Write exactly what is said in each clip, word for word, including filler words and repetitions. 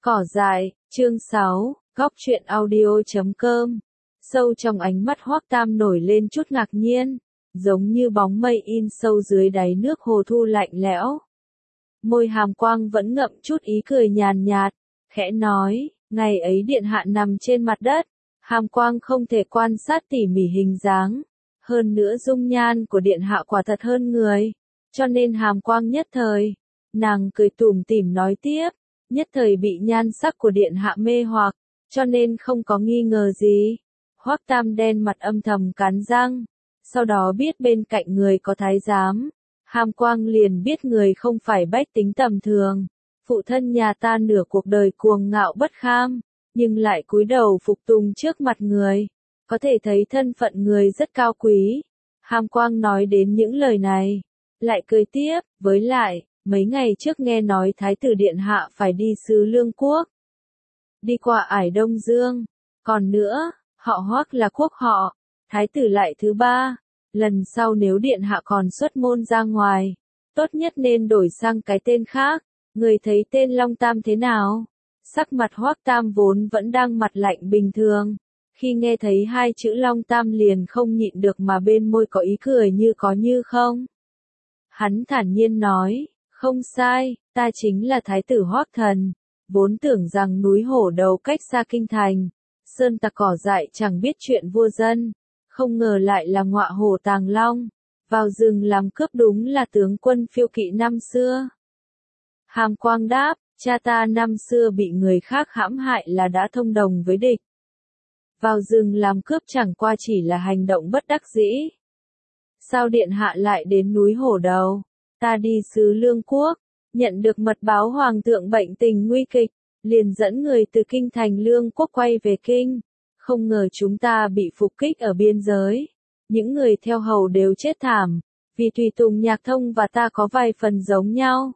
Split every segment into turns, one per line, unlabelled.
Cỏ dại, chương sáu, góc truyện audio chấm com. Sâu trong ánh mắt Hoắc Tam nổi lên chút ngạc nhiên, giống như bóng mây in sâu dưới đáy nước hồ thu lạnh lẽo. Môi Hàm Quang vẫn ngậm chút ý cười nhàn nhạt, khẽ nói, ngày ấy điện hạ nằm trên mặt đất, Hàm Quang không thể quan sát tỉ mỉ hình dáng, hơn nữa dung nhan của điện hạ quả thật hơn người, cho nên Hàm Quang nhất thời, nàng cười tủm tỉm nói tiếp, nhất thời bị nhan sắc của điện hạ mê hoặc, cho nên không có nghi ngờ gì. Hoắc Tam đen mặt âm thầm cắn răng, sau đó biết bên cạnh người có thái giám, Hàm Quang liền biết người không phải bách tính tầm thường. Phụ thân nhà ta nửa cuộc đời cuồng ngạo bất kham, nhưng lại cúi đầu phục tùng trước mặt người, có thể thấy thân phận người rất cao quý. Hàm Quang nói đến những lời này, lại cười tiếp, với lại, mấy ngày trước nghe nói Thái tử Điện Hạ phải đi xứ Lương Quốc, đi qua ải Đông Dương, còn nữa, họ Hoắc là quốc họ, Thái tử lại thứ ba, lần sau nếu Điện Hạ còn xuất môn ra ngoài, tốt nhất nên đổi sang cái tên khác, người thấy tên Long Tam thế nào? Sắc mặt Hoắc Tam vốn vẫn đang mặt lạnh bình thường, khi nghe thấy hai chữ Long Tam liền không nhịn được mà bên môi có ý cười như có như không. Hắn thản nhiên nói, không sai, ta chính là Thái tử Hoắc Thần, vốn tưởng rằng núi Hổ Đầu cách xa kinh thành, sơn tặc cỏ dại chẳng biết chuyện vua dân, không ngờ lại là ngọa hổ tàng long, vào rừng làm cướp đúng là tướng quân phiêu kỵ năm xưa. Hàm Quang đáp, cha ta năm xưa bị người khác hãm hại là đã thông đồng với địch. Vào rừng làm cướp chẳng qua chỉ là hành động bất đắc dĩ. Sao điện hạ lại đến núi Hổ Đầu? Ta đi xứ Lương Quốc, nhận được mật báo hoàng thượng bệnh tình nguy kịch, liền dẫn người từ kinh thành Lương Quốc quay về kinh. Không ngờ chúng ta bị phục kích ở biên giới. Những người theo hầu đều chết thảm, vì tùy tùng Nhạc Thông và ta có vài phần giống nhau.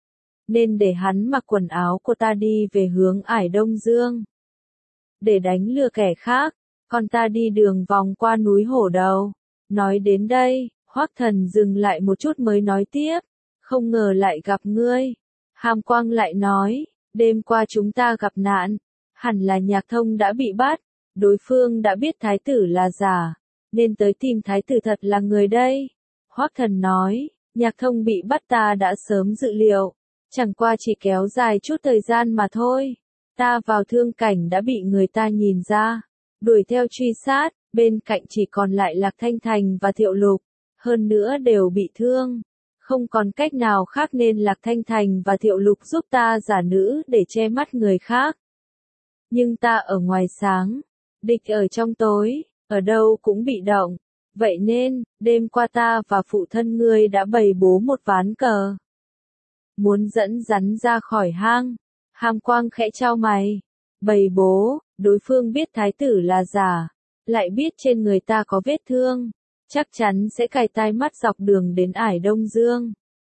Nên để hắn mặc quần áo của ta đi về hướng ải Đông Dương, để đánh lừa kẻ khác, còn ta đi đường vòng qua núi Hổ Đầu. Nói đến đây, Hoắc Thần dừng lại một chút mới nói tiếp, không ngờ lại gặp ngươi. Hàm Quang lại nói, đêm qua chúng ta gặp nạn, hẳn là Nhạc Thông đã bị bắt, đối phương đã biết thái tử là giả, nên tới tìm thái tử thật là người đây. Hoắc Thần nói, Nhạc Thông bị bắt ta đã sớm dự liệu, chẳng qua chỉ kéo dài chút thời gian mà thôi. Ta vào thương cảnh đã bị người ta nhìn ra, đuổi theo truy sát, bên cạnh chỉ còn lại Lạc Thanh Thành và Thiệu Lục, hơn nữa đều bị thương. Không còn cách nào khác nên Lạc Thanh Thành và Thiệu Lục giúp ta giả nữ để che mắt người khác. Nhưng ta ở ngoài sáng, địch ở trong tối, ở đâu cũng bị động. Vậy nên, đêm qua ta và phụ thân ngươi đã bày bố một ván cờ, muốn dẫn rắn ra khỏi hang. Hàm Quang khẽ chau mày, bày bố, đối phương biết thái tử là giả, lại biết trên người ta có vết thương, chắc chắn sẽ cài tai mắt dọc đường đến ải Đông Dương.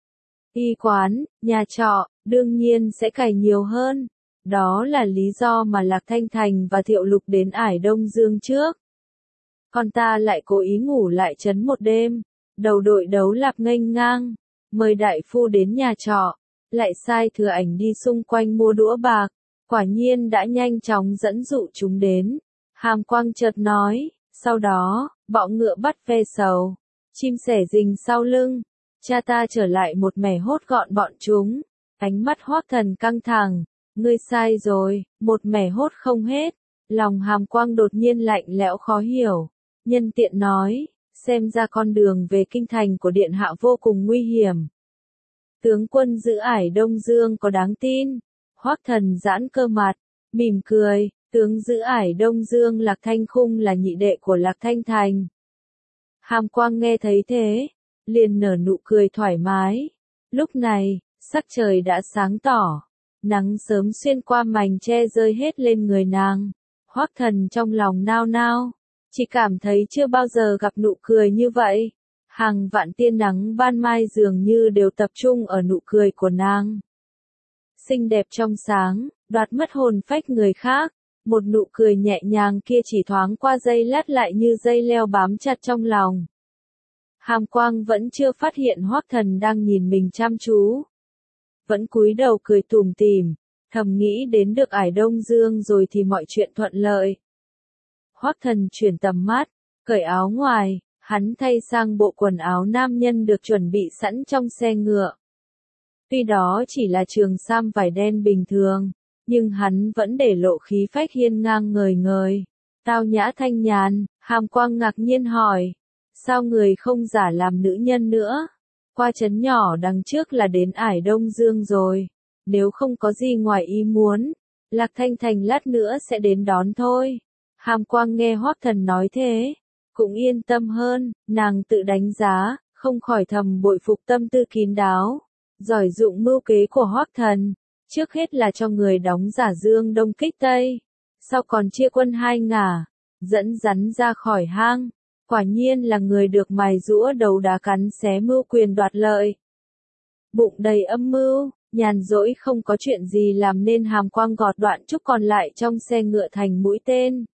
Y quán, nhà trọ, đương nhiên sẽ cài nhiều hơn. Đó là lý do mà Lạc Thanh Thành và Thiệu Lục đến ải Đông Dương trước. Còn ta lại cố ý ngủ lại trấn một đêm, đầu đội đấu lạp nghênh ngang, mời đại phu đến nhà trọ, lại sai thừa ảnh đi xung quanh mua đũa bạc, quả nhiên đã nhanh chóng dẫn dụ chúng đến. Hàm Quang chợt nói, sau đó, bọ ngựa bắt ve sầu, chim sẻ rình sau lưng, cha ta trở lại một mẻ hốt gọn bọn chúng. Ánh mắt Hoắc Thần căng thẳng, ngươi sai rồi, một mẻ hốt không hết. Lòng Hàm Quang đột nhiên lạnh lẽo khó hiểu, nhân tiện nói, xem ra con đường về kinh thành của điện hạ vô cùng nguy hiểm. Tướng quân giữ ải Đông Dương có đáng tin? Hoắc Thần giãn cơ mặt, mỉm cười, tướng giữ ải Đông Dương Lạc Thanh Khung là nhị đệ của Lạc Thanh Thành. Hàm Quang nghe thấy thế, liền nở nụ cười thoải mái. Lúc này, sắc trời đã sáng tỏ, nắng sớm xuyên qua mành che rơi hết lên người nàng. Hoắc Thần trong lòng nao nao, chỉ cảm thấy chưa bao giờ gặp nụ cười như vậy. Hàng vạn tia nắng ban mai dường như đều tập trung ở nụ cười của nàng. Xinh đẹp trong sáng, đoạt mất hồn phách người khác, một nụ cười nhẹ nhàng kia chỉ thoáng qua giây lát lại như dây leo bám chặt trong lòng. Hàm Quang vẫn chưa phát hiện Hoắc Thần đang nhìn mình chăm chú, vẫn cúi đầu cười tủm tỉm, thầm nghĩ đến được Ải Đông Dương rồi thì mọi chuyện thuận lợi. Hoắc Thần chuyển tầm mắt, cởi áo ngoài, hắn thay sang bộ quần áo nam nhân được chuẩn bị sẵn trong xe ngựa. Tuy đó chỉ là trường sam vải đen bình thường, nhưng hắn vẫn để lộ khí phách hiên ngang ngời ngời, tao nhã thanh nhàn. Hàm Quang ngạc nhiên hỏi, sao người không giả làm nữ nhân nữa? Qua trấn nhỏ đằng trước là đến Ải Đông Dương rồi, nếu không có gì ngoài ý muốn, Lạc Thanh Thành lát nữa sẽ đến đón thôi. Hàm Quang nghe Hoắc Thần nói thế, cũng yên tâm hơn, nàng tự đánh giá, không khỏi thầm bội phục tâm tư kín đáo, giỏi dụng mưu kế của Hoắc Thần, trước hết là cho người đóng giả Dương Đông kích Tây, sau còn chia quân hai ngả, dẫn rắn ra khỏi hang, quả nhiên là người được mài giũa đầu đá cắn xé mưu quyền đoạt lợi. Bụng đầy âm mưu, nhàn rỗi không có chuyện gì làm nên Hàm Quang gọt đoạn trúc còn lại trong xe ngựa thành mũi tên,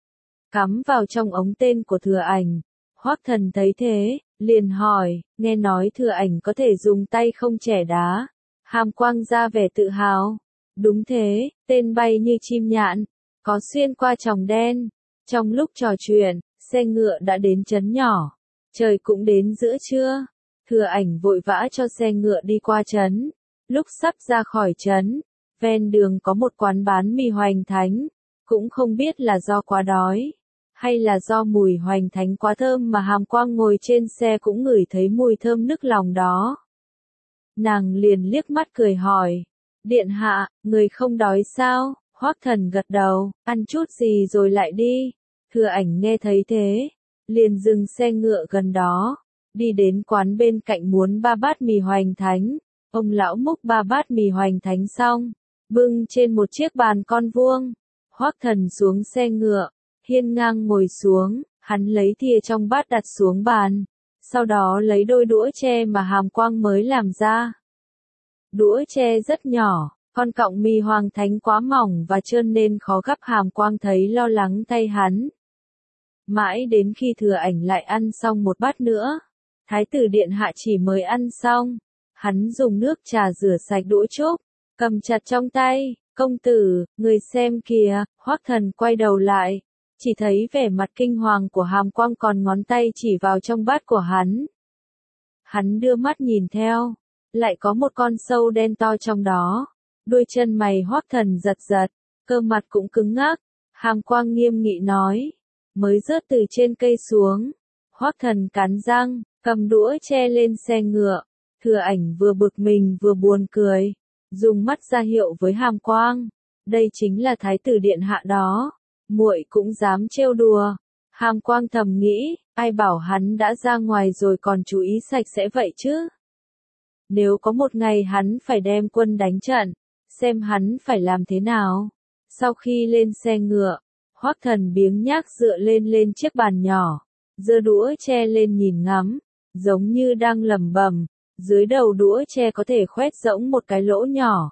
cắm vào trong ống tên của Thừa Ảnh. Hoắc Thần thấy thế, liền hỏi, nghe nói Thừa Ảnh có thể dùng tay không chẻ đá. Hàm Quang ra vẻ tự hào. Đúng thế, tên bay như chim nhạn, có xuyên qua tròng đen. Trong lúc trò chuyện, xe ngựa đã đến trấn nhỏ. Trời cũng đến giữa trưa. Thừa Ảnh vội vã cho xe ngựa đi qua trấn. Lúc sắp ra khỏi trấn, ven đường có một quán bán mì hoành thánh. Cũng không biết là do quá đói, hay là do mùi hoành thánh quá thơm mà Hàm Quang ngồi trên xe cũng ngửi thấy mùi thơm nức lòng đó. Nàng liền liếc mắt cười hỏi, điện hạ, người không đói sao? Hoắc Thần gật đầu, ăn chút gì rồi lại đi. Thừa Ảnh nghe thấy thế, liền dừng xe ngựa gần đó, đi đến quán bên cạnh muốn ba bát mì hoành thánh. Ông lão múc ba bát mì hoành thánh xong, bưng trên một chiếc bàn con vuông. Hoắc Thần xuống xe ngựa, hiên ngang ngồi xuống, hắn lấy thìa trong bát đặt xuống bàn, sau đó lấy đôi đũa tre mà Hàm Quang mới làm ra. Đũa tre rất nhỏ, con cọng mì hoành thánh quá mỏng và trơn nên khó gắp. Hàm Quang thấy lo lắng thay hắn. Mãi đến khi Thừa Ảnh lại ăn xong một bát nữa, Thái tử điện hạ chỉ mới ăn xong, hắn dùng nước trà rửa sạch đũa trúc, cầm chặt trong tay. Công tử, người xem kìa. Hoắc Thần quay đầu lại, chỉ thấy vẻ mặt kinh hoàng của Hàm Quang còn ngón tay chỉ vào trong bát của hắn. Hắn đưa mắt nhìn theo, lại có một con sâu đen to trong đó. Đuôi chân mày Hoắc Thần giật giật, cơ mặt cũng cứng ngắc. Hàm Quang nghiêm nghị nói, mới rớt từ trên cây xuống. Hoắc Thần cắn răng, cầm đũa che lên xe ngựa. Thừa Ảnh vừa bực mình vừa buồn cười, dùng mắt ra hiệu với Hàm Quang, đây chính là Thái tử điện hạ đó, muội cũng dám trêu đùa. Hàm Quang thầm nghĩ, ai bảo hắn đã ra ngoài rồi còn chú ý sạch sẽ vậy chứ. Nếu có một ngày hắn phải đem quân đánh trận, xem hắn phải làm thế nào. Sau khi lên xe ngựa, Hoắc Thần biếng nhác dựa lên lên chiếc bàn nhỏ, giơ đũa che lên nhìn ngắm, giống như đang lẩm bẩm. Dưới đầu đũa tre có thể khoét rỗng một cái lỗ nhỏ.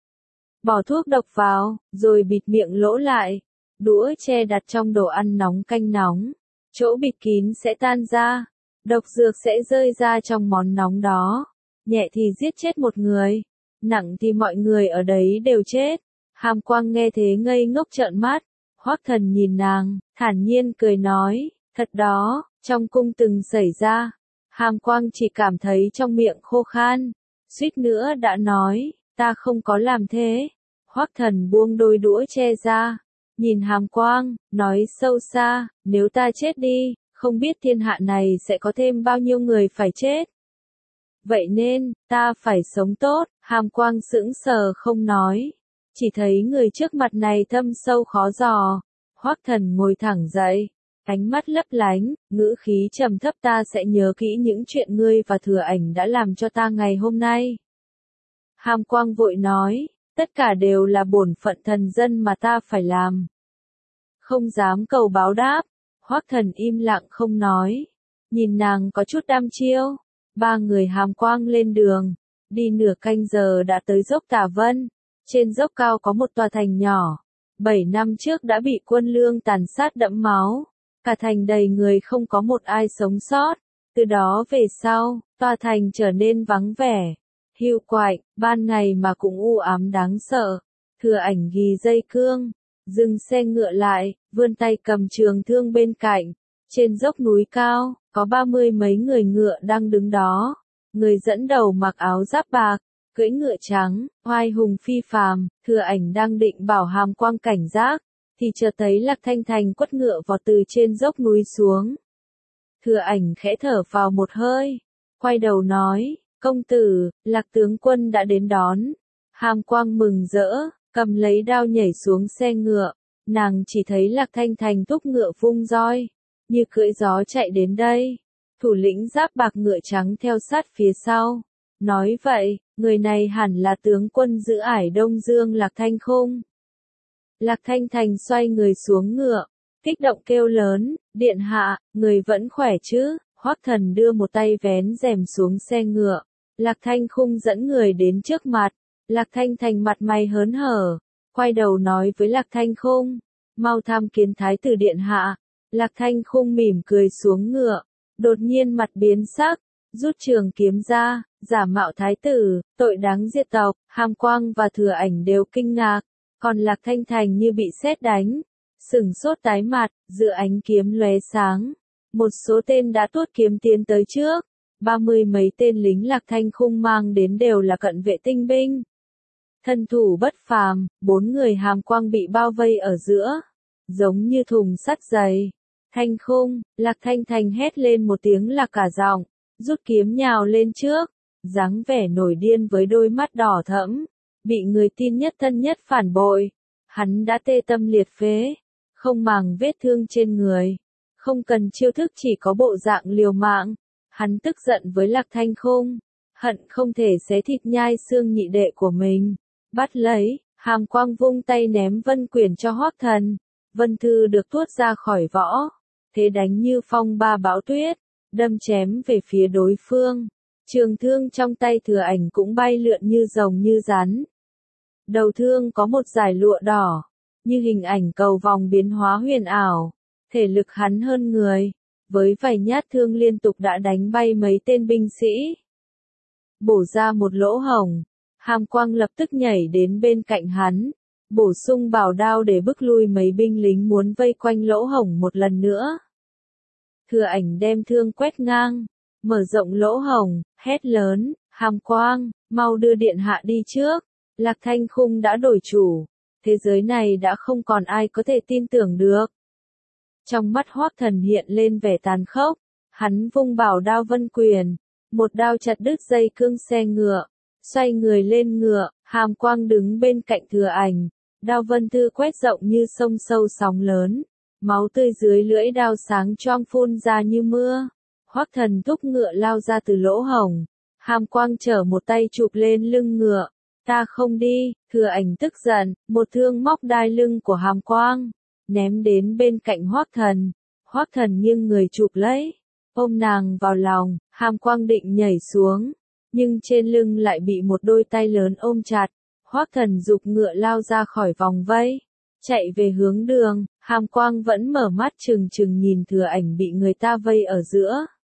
Bỏ thuốc độc vào, rồi bịt miệng lỗ lại. Đũa tre đặt trong đồ ăn nóng canh nóng. Chỗ bịt kín sẽ tan ra. Độc dược sẽ rơi ra trong món nóng đó. Nhẹ thì giết chết một người, nặng thì mọi người ở đấy đều chết. Hàm Quang nghe thế ngây ngốc trợn mắt. Hoắc Thần nhìn nàng, thản nhiên cười nói, thật đó, trong cung từng xảy ra. Hàm Quang chỉ cảm thấy trong miệng khô khan, suýt nữa đã nói, ta không có làm thế. Hoắc Thần buông đôi đũa che ra, nhìn Hàm Quang, nói sâu xa, nếu ta chết đi, không biết thiên hạ này sẽ có thêm bao nhiêu người phải chết. Vậy nên, ta phải sống tốt. Hàm Quang sững sờ không nói, chỉ thấy người trước mặt này thâm sâu khó dò. Hoắc Thần ngồi thẳng dậy, ánh mắt lấp lánh, ngữ khí trầm thấp, ta sẽ nhớ kỹ những chuyện ngươi và Thừa Ảnh đã làm cho ta ngày hôm nay. Hàm Quang vội nói, tất cả đều là bổn phận thần dân mà ta phải làm. Không dám cầu báo đáp. Hoắc Thần im lặng không nói, nhìn nàng có chút đăm chiêu. Ba người Hàm Quang lên đường, đi nửa canh giờ đã tới dốc Tả Vân. Trên dốc cao có một tòa thành nhỏ, bảy năm trước đã bị quân Lương tàn sát đẫm máu. Cả thành đầy người không có một ai sống sót. Từ đó về sau, tòa thành trở nên vắng vẻ, hiu quạnh, ban ngày mà cũng u ám đáng sợ. Thừa Ảnh ghi dây cương, dừng xe ngựa lại, vươn tay cầm trường thương bên cạnh. Trên dốc núi cao, có ba mươi mấy người ngựa đang đứng đó. Người dẫn đầu mặc áo giáp bạc, cưỡi ngựa trắng, oai hùng phi phàm. Thừa Ảnh đang định bảo Hàm Quang cảnh giác, thì chợt thấy Lạc Thanh Thành quất ngựa vọt từ trên dốc núi xuống. Thừa Ảnh khẽ thở vào một hơi, quay đầu nói, công tử, Lạc tướng quân đã đến đón. Hàm Quang mừng rỡ, cầm lấy đao nhảy xuống xe ngựa. Nàng chỉ thấy Lạc Thanh Thành thúc ngựa vung roi, như cưỡi gió chạy đến đây. Thủ lĩnh giáp bạc ngựa trắng theo sát phía sau. Nói vậy, người này hẳn là tướng quân giữ ải Đông Dương Lạc Thanh Khung. Lạc Thanh Thành xoay người xuống ngựa, kích động kêu lớn, điện hạ, người vẫn khỏe chứ? Hoắc Thần đưa một tay vén rèm xuống xe ngựa. Lạc Thanh Khung dẫn người đến trước mặt. Lạc Thanh Thành mặt mày hớn hở, quay đầu nói với Lạc Thanh Khung, mau tham kiến thái tử điện hạ. Lạc Thanh Khung mỉm cười xuống ngựa, đột nhiên mặt biến sắc, rút trường kiếm ra, giả mạo thái tử, tội đáng diệt tộc. Hàm Quang và Thừa Ảnh đều kinh ngạc, còn Lạc Thanh Thành như bị sét đánh, sửng sốt tái mặt, giữa ánh kiếm lóe sáng. Một số tên đã tuốt kiếm tiến tới trước, ba mươi mấy tên lính Lạc Thanh Khung mang đến đều là cận vệ tinh binh. Thân thủ bất phàm, bốn người Hàm Quang bị bao vây ở giữa, giống như thùng sắt dày. Thanh Khung, Lạc Thanh Thành hét lên một tiếng là cả giọng, rút kiếm nhào lên trước, dáng vẻ nổi điên với đôi mắt đỏ thẫm, bị người tin nhất thân nhất phản bội. Hắn đã tê tâm liệt phế, không màng vết thương trên người, không cần chiêu thức, chỉ có bộ dạng liều mạng. Hắn tức giận với Lạc Thanh Khung, hận không thể xé thịt nhai xương nhị đệ của mình. Bắt lấy, Hàm Quang vung tay ném vân quyển cho Hoắc Thần. Vân thư được tuốt ra khỏi võ, thế đánh như phong ba bão tuyết, đâm chém về phía đối phương. Trường thương trong tay Thừa Ảnh cũng bay lượn như rồng như rắn. Đầu thương có một dải lụa đỏ, như hình ảnh cầu vòng biến hóa huyền ảo. Thể lực hắn hơn người, với vài nhát thương liên tục đã đánh bay mấy tên binh sĩ. Bổ ra một lỗ hổng, Hàm Quang lập tức nhảy đến bên cạnh hắn, bổ sung bảo đao để bức lui mấy binh lính muốn vây quanh lỗ hổng một lần nữa. Thừa Ảnh đem thương quét ngang, mở rộng lỗ hổng, hét lớn, Hàm Quang, mau đưa điện hạ đi trước. Lạc Thanh Khung đã đổi chủ, thế giới này đã không còn ai có thể tin tưởng được. Trong mắt Hoắc Thần hiện lên vẻ tàn khốc, hắn vung bảo đao vân quyền, một đao chặt đứt dây cương xe ngựa, xoay người lên ngựa. Hàm Quang đứng bên cạnh Thừa Ảnh, đao vân thư quét rộng như sông sâu sóng lớn, máu tươi dưới lưỡi đao sáng choang phun ra như mưa. Hoắc Thần thúc ngựa lao ra từ lỗ hổng, Hàm Quang trở một tay chụp lên lưng ngựa, ta không đi. Thừa Ảnh tức giận, một thương móc đai lưng của Hàm Quang, ném đến bên cạnh Hoắc Thần. Hoắc Thần nghiêng người chụp lấy, ôm nàng vào lòng. Hàm Quang định nhảy xuống, nhưng trên lưng lại bị một đôi tay lớn ôm chặt. Hoắc Thần giục ngựa lao ra khỏi vòng vây, chạy về hướng đường. Hàm Quang vẫn mở mắt trừng trừng nhìn Thừa Ảnh bị người ta vây ở giữa.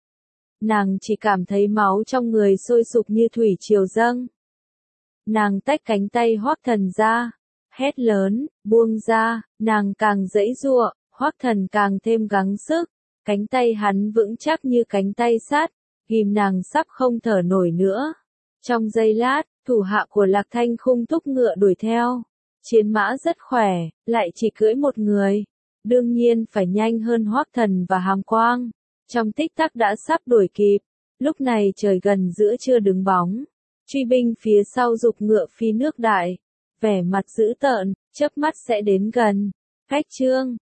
Nàng chỉ cảm thấy máu trong người sôi sục như thủy triều dâng. Nàng tách cánh tay Hoắc Thần ra, hét lớn, buông ra. Nàng càng giãy giụa, Hoắc Thần càng thêm gắng sức. Cánh tay hắn vững chắc như cánh tay sắt, ghim nàng sắp không thở nổi nữa. Trong giây lát, thủ hạ của Lạc Thanh Khung thúc ngựa đuổi theo. Chiến mã rất khỏe, lại chỉ cưỡi một người, đương nhiên phải nhanh hơn Hoắc Thần và Hàm Quang. Trong tích tắc đã sắp đuổi kịp. Lúc này trời gần giữa trưa đứng bóng, truy binh phía sau giục ngựa phi nước đại, vẻ mặt dữ tợn, chớp mắt sẽ đến gần. Cách chương